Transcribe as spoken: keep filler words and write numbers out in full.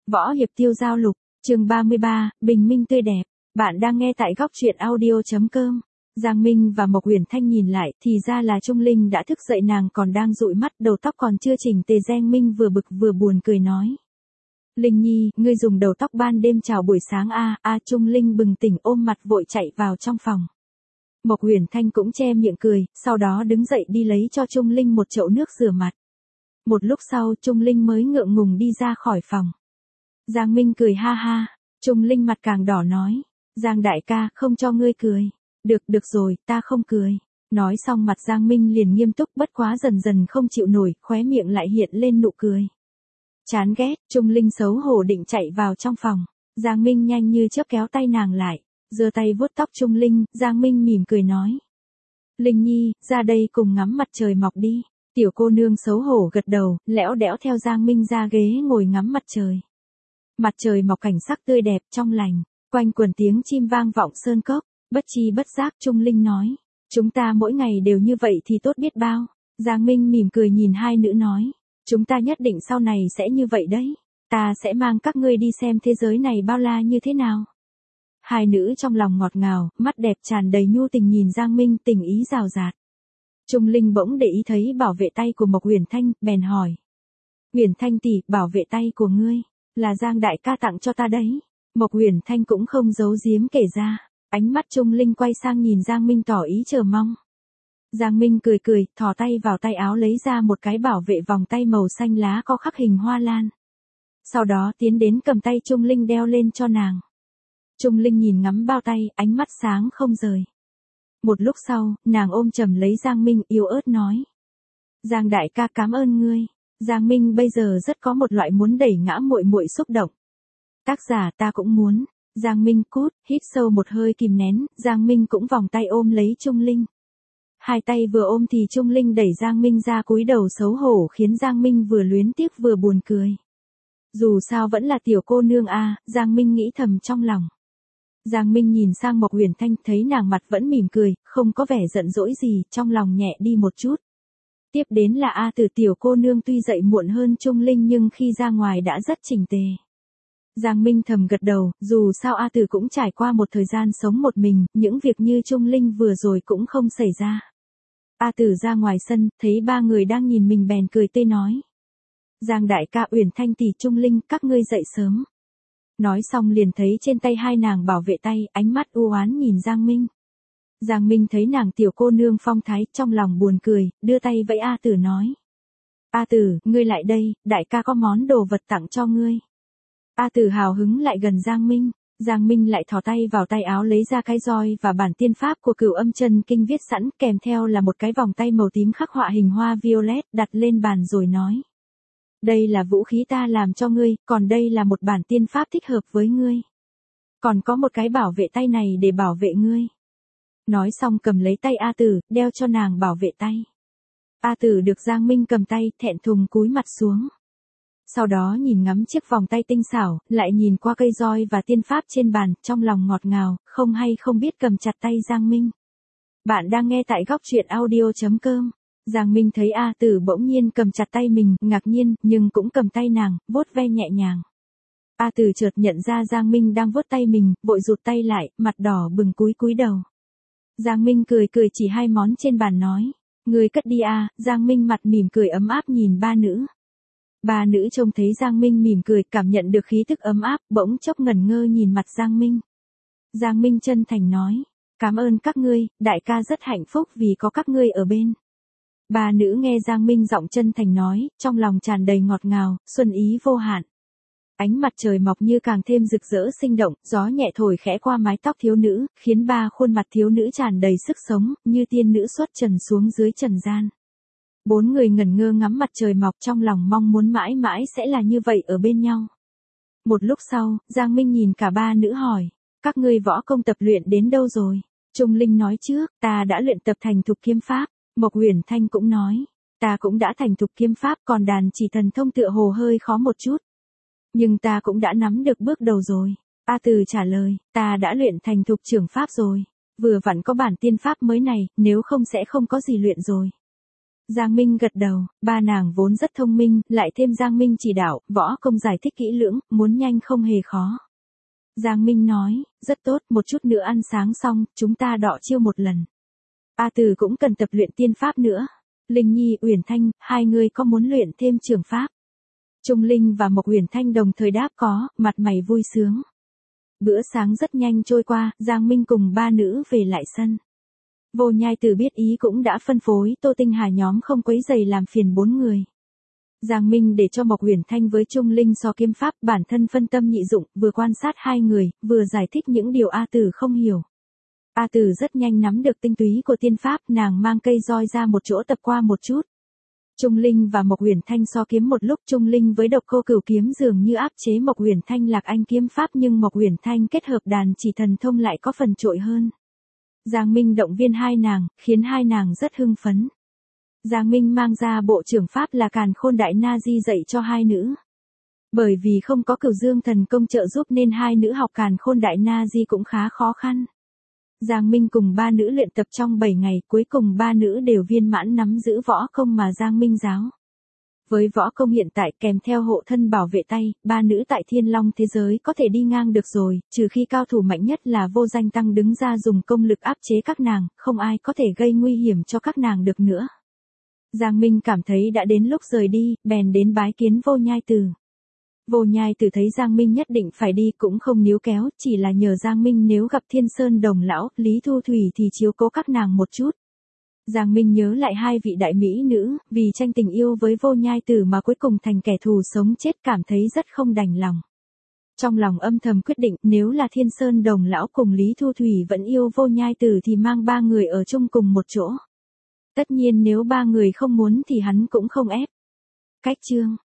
Võ hiệp tiêu giao lục, chương ba mươi ba, bình minh tươi đẹp. Bạn đang nghe tại góc truyện audio.com. Giang Minh và Mộc Uyển Thanh nhìn lại, thì ra là Trung Linh đã thức dậy, nàng còn đang dụi mắt, đầu tóc còn chưa chỉnh tề. Giang Minh vừa bực vừa buồn cười nói: Linh Nhi, ngươi dùng đầu tóc ban đêm chào buổi sáng a? A à, Trung Linh bừng tỉnh ôm mặt vội chạy vào trong phòng. Mộc Uyển Thanh cũng che miệng cười, sau đó đứng dậy đi lấy cho Trung Linh một chậu nước rửa mặt. Một lúc sau Trung Linh mới ngượng ngùng đi ra khỏi phòng. Giang Minh cười ha ha, Trung Linh mặt càng đỏ nói: Giang đại ca, không cho ngươi cười. Được, được rồi, ta không cười. Nói xong mặt Giang Minh liền nghiêm túc, bất quá dần dần không chịu nổi, khóe miệng lại hiện lên nụ cười. Chán ghét, Trung Linh xấu hổ định chạy vào trong phòng. Giang Minh nhanh như chớp kéo tay nàng lại, giơ tay vuốt tóc Trung Linh. Giang Minh mỉm cười nói: Linh Nhi, ra đây cùng ngắm mặt trời mọc đi. Tiểu cô nương xấu hổ gật đầu, lẽo đẽo theo Giang Minh ra ghế ngồi ngắm mặt trời. Mặt trời mọc cảnh sắc tươi đẹp trong lành, quanh quần tiếng chim vang vọng sơn cốc. Bất chi bất giác Trung Linh nói: Chúng ta mỗi ngày đều như vậy thì tốt biết bao. Giang Minh mỉm cười nhìn hai nữ nói: Chúng ta nhất định sau này sẽ như vậy đấy. Ta sẽ mang các ngươi đi xem thế giới này bao la như thế nào. Hai nữ trong lòng ngọt ngào, mắt đẹp tràn đầy nhu tình nhìn Giang Minh, tình ý rào rạt. Trung Linh bỗng để ý thấy bảo vệ tay của Mộc Uyển Thanh, bèn hỏi: Uyển Thanh tỷ, bảo vệ tay của ngươi là Giang đại ca tặng cho ta đấy. Mộc Uyển Thanh cũng không giấu giếm kể ra. Ánh mắt Trung Linh quay sang nhìn Giang Minh tỏ ý chờ mong. Giang Minh cười cười, thò tay vào tay áo lấy ra một cái bảo vệ vòng tay màu xanh lá có khắc hình hoa lan. Sau đó tiến đến cầm tay Trung Linh đeo lên cho nàng. Trung Linh nhìn ngắm bao tay, ánh mắt sáng không rời. Một lúc sau, nàng ôm chầm lấy Giang Minh, yếu ớt nói: Giang đại ca, cảm ơn ngươi. Giang Minh bây giờ rất có một loại muốn đẩy ngã muội muội xúc động. Tác giả: ta cũng muốn. Giang Minh cút, hít sâu một hơi kìm nén, Giang Minh cũng vòng tay ôm lấy Trung Linh. Hai tay vừa ôm thì Trung Linh đẩy Giang Minh ra, cúi đầu xấu hổ khiến Giang Minh vừa luyến tiếc vừa buồn cười. Dù sao vẫn là tiểu cô nương a, Giang Minh nghĩ thầm trong lòng. Giang Minh nhìn sang Mộc Uyển Thanh, thấy nàng mặt vẫn mỉm cười, không có vẻ giận dỗi gì, trong lòng nhẹ đi một chút. Tiếp đến là A Tử, tiểu cô nương tuy dậy muộn hơn Trung Linh nhưng khi ra ngoài đã rất chỉnh tề. Giang Minh thầm gật đầu, dù sao A Tử cũng trải qua một thời gian sống một mình, những việc như Trung Linh vừa rồi cũng không xảy ra. A Tử ra ngoài sân, thấy ba người đang nhìn mình bèn cười tươi nói: Giang đại ca, Uyển Thanh tỷ, Trung Linh, các ngươi dậy sớm. Nói xong liền thấy trên tay hai nàng bảo vệ tay, ánh mắt u oán nhìn Giang Minh. Giang Minh thấy nàng tiểu cô nương phong thái, trong lòng buồn cười, đưa tay vẫy A Tử nói: A Tử, ngươi lại đây, đại ca có món đồ vật tặng cho ngươi. A Tử hào hứng lại gần Giang Minh. Giang Minh lại thò tay vào tay áo lấy ra cái roi và bản tiên pháp của Cửu Âm Chân Kinh viết sẵn, kèm theo là một cái vòng tay màu tím khắc họa hình hoa violet, đặt lên bàn rồi nói: Đây là vũ khí ta làm cho ngươi, còn đây là một bản tiên pháp thích hợp với ngươi. Còn có một cái bảo vệ tay này để bảo vệ ngươi. Nói xong cầm lấy tay A Tử, đeo cho nàng bảo vệ tay. A Tử được Giang Minh cầm tay, thẹn thùng cúi mặt xuống. Sau đó nhìn ngắm chiếc vòng tay tinh xảo, lại nhìn qua cây roi và tiên pháp trên bàn, trong lòng ngọt ngào, không hay không biết cầm chặt tay Giang Minh. Bạn đang nghe tại góc truyện audio.com. Giang Minh thấy A Tử bỗng nhiên cầm chặt tay mình, ngạc nhiên, nhưng cũng cầm tay nàng, vuốt ve nhẹ nhàng. A Tử chợt nhận ra Giang Minh đang vuốt tay mình, vội rụt tay lại, mặt đỏ bừng cúi cúi đầu. Giang Minh cười cười chỉ hai món trên bàn nói: Ngươi cất đi a. Giang Minh mặt mỉm cười ấm áp nhìn ba nữ. Ba nữ trông thấy Giang Minh mỉm cười, cảm nhận được khí tức ấm áp, bỗng chốc ngẩn ngơ nhìn mặt Giang Minh. Giang Minh chân thành nói: Cảm ơn các ngươi, đại ca rất hạnh phúc vì có các ngươi ở bên. Ba nữ nghe Giang Minh giọng chân thành nói, trong lòng tràn đầy ngọt ngào, xuân ý vô hạn. Ánh mặt trời mọc như càng thêm rực rỡ sinh động, gió nhẹ thổi khẽ qua mái tóc thiếu nữ, khiến ba khuôn mặt thiếu nữ tràn đầy sức sống, như tiên nữ xuất trần xuống dưới trần gian. Bốn người ngẩn ngơ ngắm mặt trời mọc, trong lòng mong muốn mãi mãi sẽ là như vậy ở bên nhau. Một lúc sau, Giang Minh nhìn cả ba nữ hỏi: Các ngươi võ công tập luyện đến đâu rồi? Trung Linh nói trước: Ta đã luyện tập thành thục kiếm pháp. Mộc Uyển Thanh cũng nói: Ta cũng đã thành thục kiếm pháp, còn đàn chỉ thần thông tựa hồ hơi khó một chút. Nhưng ta cũng đã nắm được bước đầu rồi. A Tử trả lời: Ta đã luyện thành thục trưởng pháp rồi. Vừa vặn có bản tiên pháp mới này, nếu không sẽ không có gì luyện rồi. Giang Minh gật đầu, ba nàng vốn rất thông minh, lại thêm Giang Minh chỉ đạo, võ công giải thích kỹ lưỡng, muốn nhanh không hề khó. Giang Minh nói, rất tốt, một chút nữa ăn sáng xong, chúng ta đọ chiêu một lần. A Từ cũng cần tập luyện tiên pháp nữa. Linh Nhi, Uyển Thanh, hai người có muốn luyện thêm trường pháp? Trung Linh và Mộc Uyển Thanh đồng thời đáp có, mặt mày vui sướng. Bữa sáng rất nhanh trôi qua, Giang Minh cùng ba nữ về lại sân. Vô Nhai Tử biết ý cũng đã phân phối Tô Tinh Hà nhóm không quấy rầy làm phiền bốn người. Giang Minh để cho Mộc Uyển Thanh với Trung Linh so kiếm pháp, bản thân phân tâm nhị dụng, vừa quan sát hai người, vừa giải thích những điều A Tử không hiểu. A Tử rất nhanh nắm được tinh túy của tiên pháp, nàng mang cây roi ra một chỗ tập qua một chút. Trung Linh và Mộc Uyển Thanh so kiếm một lúc, Trung Linh với Độc Cô Cửu kiếm dường như áp chế Mộc Uyển Thanh Lạc Anh kiếm pháp, nhưng Mộc Uyển Thanh kết hợp đàn chỉ thần thông lại có phần trội hơn. Giang Minh động viên hai nàng, khiến hai nàng rất hưng phấn. Giang Minh mang ra bộ trưởng pháp là Càn Khôn Đại Na Di dạy cho hai nữ. Bởi vì không có Cửu Dương thần công trợ giúp nên hai nữ học Càn Khôn Đại Na Di cũng khá khó khăn. Giang Minh cùng ba nữ luyện tập trong bảy ngày, cuối cùng ba nữ đều viên mãn nắm giữ võ công mà Giang Minh giáo. Với võ công hiện tại kèm theo hộ thân bảo vệ tay, ba nữ tại Thiên Long thế giới có thể đi ngang được rồi, trừ khi cao thủ mạnh nhất là Vô Danh Tăng đứng ra dùng công lực áp chế các nàng, không ai có thể gây nguy hiểm cho các nàng được nữa. Giang Minh cảm thấy đã đến lúc rời đi, bèn đến bái kiến Vô Nhai Tử. Vô Nhai Tử thấy Giang Minh nhất định phải đi cũng không níu kéo, chỉ là nhờ Giang Minh nếu gặp Thiên Sơn Đồng Lão, Lý Thu Thủy thì chiếu cố các nàng một chút. Giang Minh nhớ lại hai vị đại mỹ nữ, vì tranh tình yêu với Vô Nhai Tử mà cuối cùng thành kẻ thù sống chết, cảm thấy rất không đành lòng. Trong lòng âm thầm quyết định, nếu là Thiên Sơn Đồng Lão cùng Lý Thu Thủy vẫn yêu Vô Nhai Tử thì mang ba người ở chung cùng một chỗ. Tất nhiên nếu ba người không muốn thì hắn cũng không ép. Cách chương